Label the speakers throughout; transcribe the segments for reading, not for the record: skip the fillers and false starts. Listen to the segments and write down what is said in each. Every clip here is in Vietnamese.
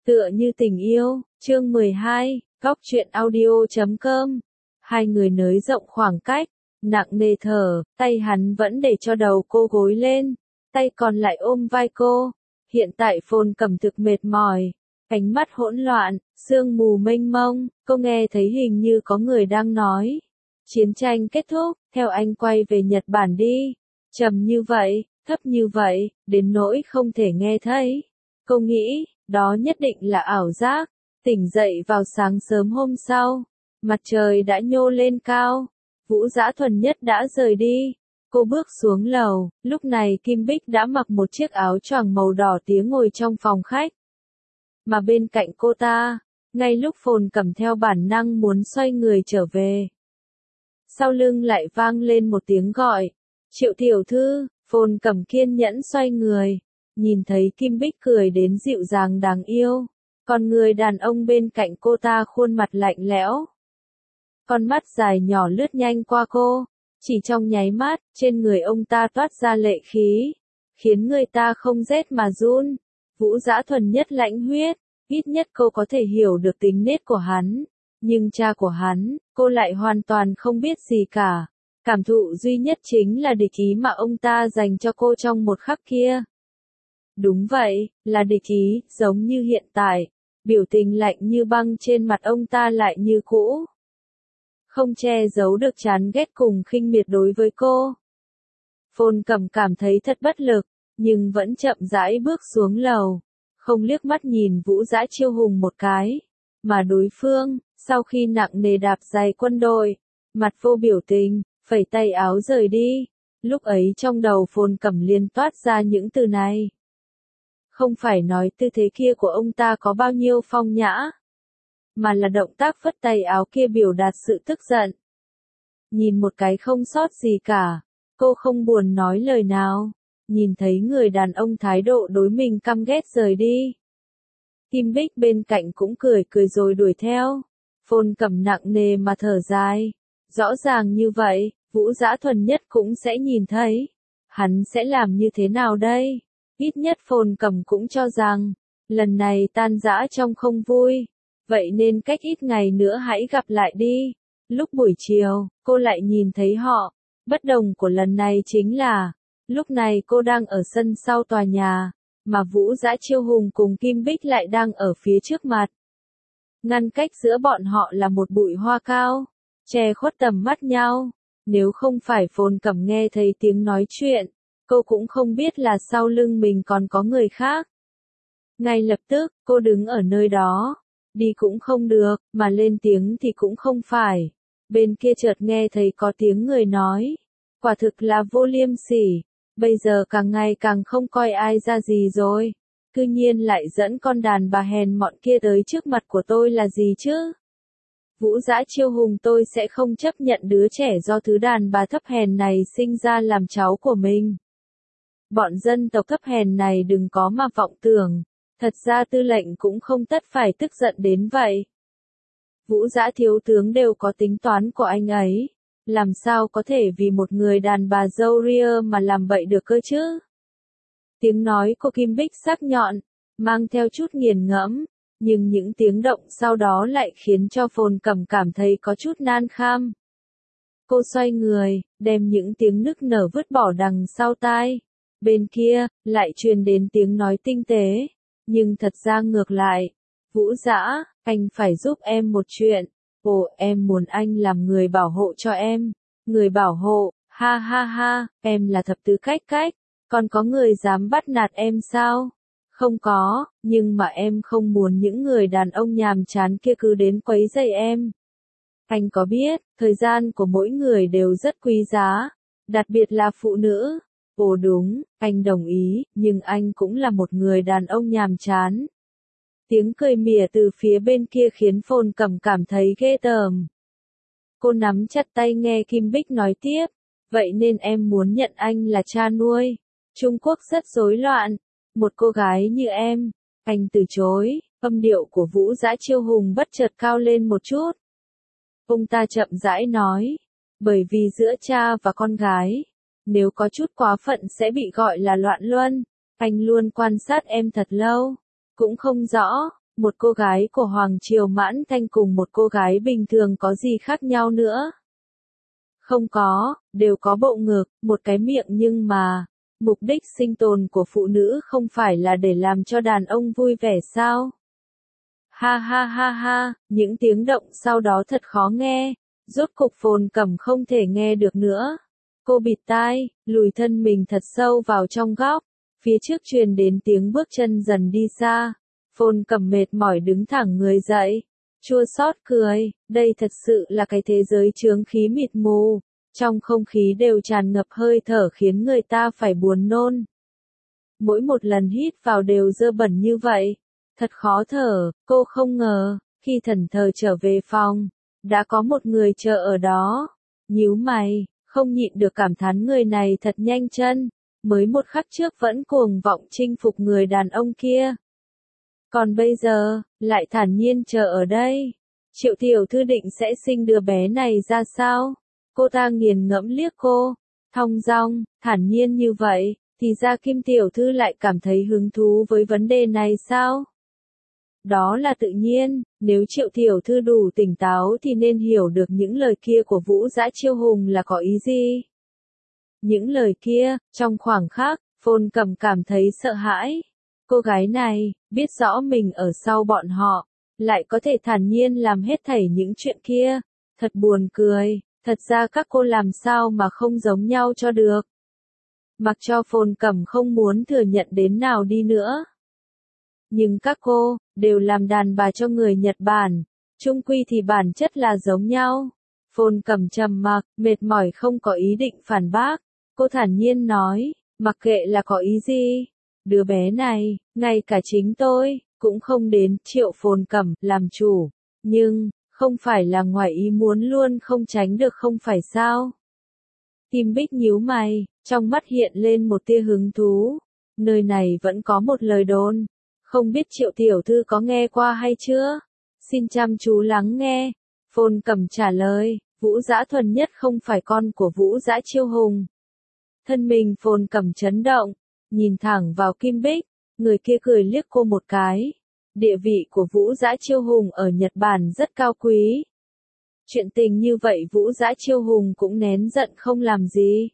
Speaker 1: Tựa như tình yêu, chương 12, góc truyện audio.com. Hai người nới rộng khoảng cách, nặng nề thở, tay hắn vẫn để cho đầu cô gối lên, tay còn lại ôm vai cô. Hiện tại Phồn Cẩm thực mệt mỏi, ánh mắt hỗn loạn, sương mù mênh mông, cô nghe thấy hình như có người đang nói. Chiến tranh kết thúc, theo anh quay về Nhật Bản đi. Trầm như vậy, thấp như vậy, đến nỗi không thể nghe thấy. Cô nghĩ, đó nhất định là ảo giác. Tỉnh dậy vào sáng sớm hôm sau, mặt trời đã nhô lên cao, Vũ Dã Thuần Nhất đã rời đi. Cô bước xuống lầu, lúc này Kim Bích đã mặc một chiếc áo choàng màu đỏ tía ngồi trong phòng khách. Mà bên cạnh cô ta, ngay lúc Phồn Cẩm theo bản năng muốn xoay người trở về, sau lưng lại vang lên một tiếng gọi. Triệu tiểu thư. Phồn Cẩm kiên nhẫn xoay người, nhìn thấy Kim Bích cười đến dịu dàng đáng yêu. Còn người đàn ông bên cạnh cô ta khuôn mặt lạnh lẽo. Con mắt dài nhỏ lướt nhanh qua cô. Chỉ trong nháy mắt, trên người ông ta toát ra lệ khí, khiến người ta không rét mà run. Vũ Dã Thuần Nhất lãnh huyết, ít nhất cô có thể hiểu được tính nết của hắn. Nhưng cha của hắn, cô lại hoàn toàn không biết gì cả. Cảm thụ duy nhất chính là địch ý mà ông ta dành cho cô trong một khắc kia. Đúng vậy, là địch ý, giống như hiện tại. Biểu tình lạnh như băng trên mặt ông ta lại như cũ. Không che giấu được chán ghét cùng khinh miệt đối với cô. Phồn Cẩm cảm thấy thật bất lực, nhưng vẫn chậm rãi bước xuống lầu. Không liếc mắt nhìn Vũ Dã Chiêu Hùng một cái. Mà đối phương, sau khi nặng nề đạp giày quân đội, mặt vô biểu tình, phẩy tay áo rời đi. Lúc ấy trong đầu Phồn Cẩm liền toát ra những từ này. Không phải nói tư thế kia của ông ta có bao nhiêu phong nhã, mà là động tác phất tay áo kia biểu đạt sự tức giận. Nhìn một cái không sót gì cả, cô không buồn nói lời nào, nhìn thấy người đàn ông thái độ đối mình căm ghét rời đi. Kim Bích bên cạnh cũng cười cười rồi đuổi theo. Phồn Cẩm nặng nề mà thở dài. Rõ ràng như vậy, Vũ Dã Thuần Nhất cũng sẽ nhìn thấy. Hắn sẽ làm như thế nào đây? Ít nhất Phồn Cẩm cũng cho rằng, lần này tan rã trong không vui. Vậy nên cách ít ngày nữa hãy gặp lại đi. Lúc buổi chiều, cô lại nhìn thấy họ. Bất đồng của lần này chính là, lúc này cô đang ở sân sau tòa nhà, mà Vũ Dã Chiêu Hùng cùng Kim Bích lại đang ở phía trước mặt. Ngăn cách giữa bọn họ là một bụi hoa cao, che khuất tầm mắt nhau. Nếu không phải Phồn Cẩm nghe thấy tiếng nói chuyện, cô cũng không biết là sau lưng mình còn có người khác. Ngay lập tức, cô đứng ở nơi đó. Đi cũng không được, mà lên tiếng thì cũng không phải. Bên kia chợt nghe thấy có tiếng người nói. Quả thực là vô liêm sỉ. Bây giờ càng ngày càng không coi ai ra gì rồi. Cư nhiên lại dẫn con đàn bà hèn mọn kia tới trước mặt của tôi là gì chứ? Vũ Dã Chiêu Hùng, tôi sẽ không chấp nhận đứa trẻ do thứ đàn bà thấp hèn này sinh ra làm cháu của mình. Bọn dân tộc thấp hèn này đừng có mà vọng tưởng. Thật ra tư lệnh cũng không tất phải tức giận đến vậy. Vũ Dã thiếu tướng đều có tính toán của anh ấy. Làm sao có thể vì một người đàn bà râu ria mà làm bậy được cơ chứ? Tiếng nói của Kim Bích sắc nhọn, mang theo chút nghiền ngẫm, nhưng những tiếng động sau đó lại khiến cho Phồn Cẩm cảm thấy có chút nan kham. Cô xoay người, đem những tiếng nức nở vứt bỏ đằng sau tai. Bên kia, lại truyền đến tiếng nói tinh tế. Nhưng thật ra ngược lại. Vũ Dã, anh phải giúp em một chuyện. Ồ, em muốn anh làm người bảo hộ cho em. Người bảo hộ, ha ha ha, em là thập tứ cách cách. Còn có người dám bắt nạt em sao? Không có, nhưng mà em không muốn những người đàn ông nhàm chán kia cứ đến quấy rầy em. Anh có biết, thời gian của mỗi người đều rất quý giá, đặc biệt là phụ nữ. Ồ đúng, anh đồng ý, nhưng anh cũng là một người đàn ông nhàm chán. Tiếng cười mỉa từ phía bên kia khiến Phồn Cẩm cảm thấy ghê tởm. Cô nắm chặt tay nghe Kim Bích nói tiếp, vậy nên em muốn nhận anh là cha nuôi. Trung Quốc rất rối loạn, một cô gái như em, anh từ chối. Âm điệu của Vũ Dã Chiêu Hùng bất chợt cao lên một chút. Ông ta chậm rãi nói, bởi vì giữa cha và con gái, nếu có chút quá phận sẽ bị gọi là loạn luân. Anh luôn quan sát em thật lâu, cũng không rõ, Một cô gái của Hoàng Triều Mãn Thanh cùng một cô gái bình thường có gì khác nhau nữa? Không có, đều có bộ ngực, một cái miệng nhưng mà, mục đích sinh tồn của phụ nữ không phải là để làm cho đàn ông vui vẻ sao? Ha ha ha ha, những tiếng động sau đó thật khó nghe, rốt cục Phồn Cẩm không thể nghe được nữa. Cô bịt tai, lùi thân mình thật sâu vào trong góc, phía trước truyền đến tiếng bước chân dần đi xa. Phồn Cẩm mệt mỏi đứng thẳng người dậy, chua xót cười, đây thật sự là cái thế giới chướng khí mịt mù, trong không khí đều tràn ngập hơi thở khiến người ta phải buồn nôn. Mỗi một lần hít vào đều dơ bẩn như vậy, thật khó thở, cô không ngờ, khi thần thờ trở về phòng, đã có một người chờ ở đó, nhíu mày, không nhịn được cảm thán người này thật nhanh chân, mới một khắc trước vẫn cuồng vọng chinh phục người đàn ông kia. Còn bây giờ, lại thản nhiên chờ ở đây. Triệu tiểu thư định sẽ sinh đứa bé này ra sao? Cô ta nghiền ngẫm liếc cô, thong dong, thản nhiên như vậy, thì ra Kim tiểu thư lại cảm thấy hứng thú với vấn đề này sao? Đó là tự nhiên, nếu Triệu tiểu thư đủ tỉnh táo thì nên hiểu được những lời kia của Vũ Dã Chiêu Hùng là có ý gì. Những lời kia, trong khoảng khắc, Phồn Cẩm cảm thấy sợ hãi. Cô gái này, biết rõ mình ở sau bọn họ, lại có thể thản nhiên làm hết thảy những chuyện kia. Thật buồn cười, thật ra các cô làm sao mà không giống nhau cho được. Mặc cho Phồn Cẩm không muốn thừa nhận đến nào đi nữa. Nhưng các cô, đều làm đàn bà cho người Nhật Bản, chung quy thì bản chất là giống nhau. Phồn Cẩm trầm mặc, mệt mỏi không có ý định phản bác. Cô thản nhiên nói, mặc kệ là có ý gì. Đứa bé này, ngay cả chính tôi, cũng không đến. Triệu Phồn Cẩm, làm chủ. Nhưng, không phải là ngoài ý muốn luôn không tránh được không phải sao? Kim Bích nhíu mày, trong mắt hiện lên một tia hứng thú. Nơi này vẫn có một lời đồn. Không biết Triệu tiểu thư có nghe qua hay chưa? Xin chăm chú lắng nghe. Phồn Cẩm trả lời, Vũ Dã Thuần Nhất không phải con của Vũ Dã Chiêu Hùng. Thân mình Phồn Cẩm chấn động, nhìn thẳng vào Kim Bích, người kia cười liếc cô một cái. Địa vị của Vũ Dã Chiêu Hùng ở Nhật Bản rất cao quý. Chuyện tình như vậy Vũ Dã Chiêu Hùng cũng nén giận không làm gì.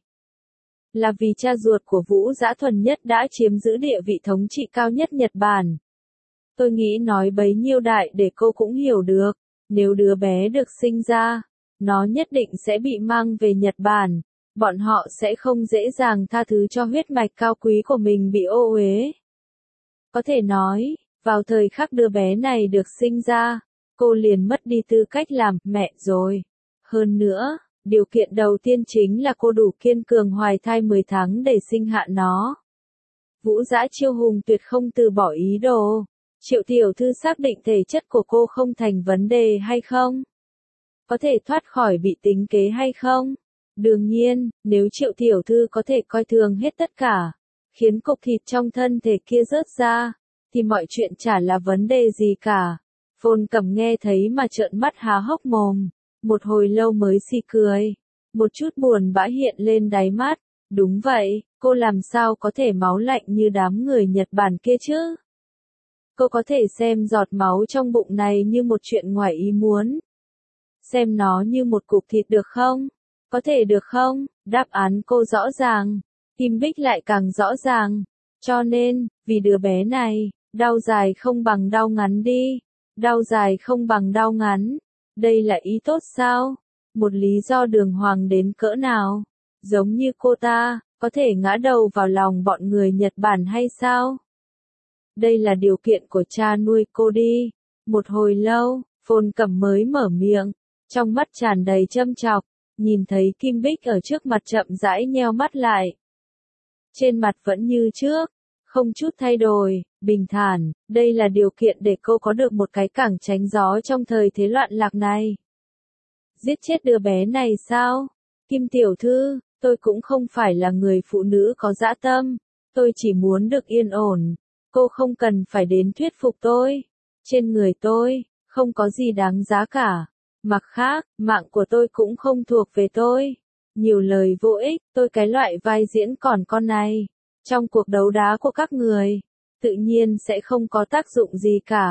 Speaker 1: Là vì cha ruột của Vũ Dã Thuần Nhất đã chiếm giữ địa vị thống trị cao nhất Nhật Bản. Tôi nghĩ nói bấy nhiêu đại để cô cũng hiểu được, nếu đứa bé được sinh ra, nó nhất định sẽ bị mang về Nhật Bản, bọn họ sẽ không dễ dàng tha thứ cho huyết mạch cao quý của mình bị ô uế. Có thể nói, vào thời khắc đứa bé này được sinh ra, cô liền mất đi tư cách làm mẹ rồi. Hơn nữa, điều kiện đầu tiên chính là cô đủ kiên cường hoài thai 10 tháng để sinh hạ nó. Vũ Dã Chiêu Hùng tuyệt không từ bỏ ý đồ. Triệu tiểu thư xác định thể chất của cô không thành vấn đề hay không? Có thể thoát khỏi bị tính kế hay không? Đương nhiên, nếu Triệu tiểu thư có thể coi thường hết tất cả, khiến cục thịt trong thân thể kia rớt ra, thì mọi chuyện chả là vấn đề gì cả. Phồn Cẩm nghe thấy mà trợn mắt há hốc mồm, một hồi lâu mới xì cười, một chút buồn bã hiện lên đáy mắt. Đúng vậy, cô làm sao có thể máu lạnh như đám người Nhật Bản kia chứ? Cô có thể xem giọt máu trong bụng này như một chuyện ngoài ý muốn. Xem nó như một cục thịt được không? Có thể được không? Đáp án cô rõ ràng. Kim Bích lại càng rõ ràng. Cho nên, vì đứa bé này, đau dài không bằng đau ngắn đi. Đau dài không bằng đau ngắn. Đây là ý tốt sao? Một lý do đường hoàng đến cỡ nào? Giống như cô ta, có thể ngã đầu vào lòng bọn người Nhật Bản hay sao? Đây là điều kiện của cha nuôi cô đi. Một hồi lâu, Phồn Cẩm mới mở miệng, trong mắt tràn đầy châm chọc, nhìn thấy Kim Bích ở trước mặt chậm rãi nheo mắt lại. Trên mặt vẫn như trước, không chút thay đổi, bình thản, đây là điều kiện để cô có được một cái cảng tránh gió trong thời thế loạn lạc này. Giết chết đứa bé này sao? Kim tiểu thư, tôi cũng không phải là người phụ nữ có dã tâm, tôi chỉ muốn được yên ổn. Cô không cần phải đến thuyết phục tôi. Trên người tôi, không có gì đáng giá cả. Mặt khác, mạng của tôi cũng không thuộc về tôi. Nhiều lời vô ích, tôi cái loại vai diễn còn con này. Trong cuộc đấu đá của các người, tự nhiên sẽ không có tác dụng gì cả.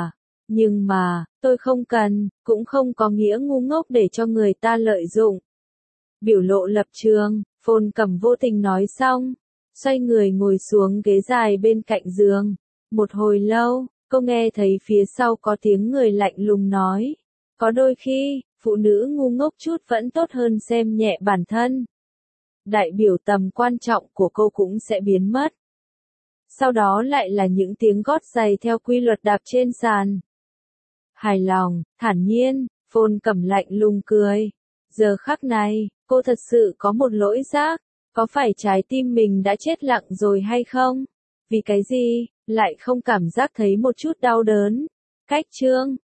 Speaker 1: Nhưng mà, tôi không cần, cũng không có nghĩa ngu ngốc để cho người ta lợi dụng. Biểu lộ lập trường, Phồn Cẩm vô tình nói xong, xoay người ngồi xuống ghế dài bên cạnh giường. Một hồi lâu, cô nghe thấy phía sau có tiếng người lạnh lùng nói. Có đôi khi, phụ nữ ngu ngốc chút vẫn tốt hơn xem nhẹ bản thân. Đại biểu tầm quan trọng của cô cũng sẽ biến mất. Sau đó lại là những tiếng gót giày theo quy luật đạp trên sàn. Hài lòng, thản nhiên, Phồn Cẩm lạnh lùng cười. Giờ khắc này, cô thật sự có một lỗi giác. Có phải trái tim mình đã chết lặng rồi hay không? Vì cái gì, lại không cảm giác thấy một chút đau đớn? Cách chương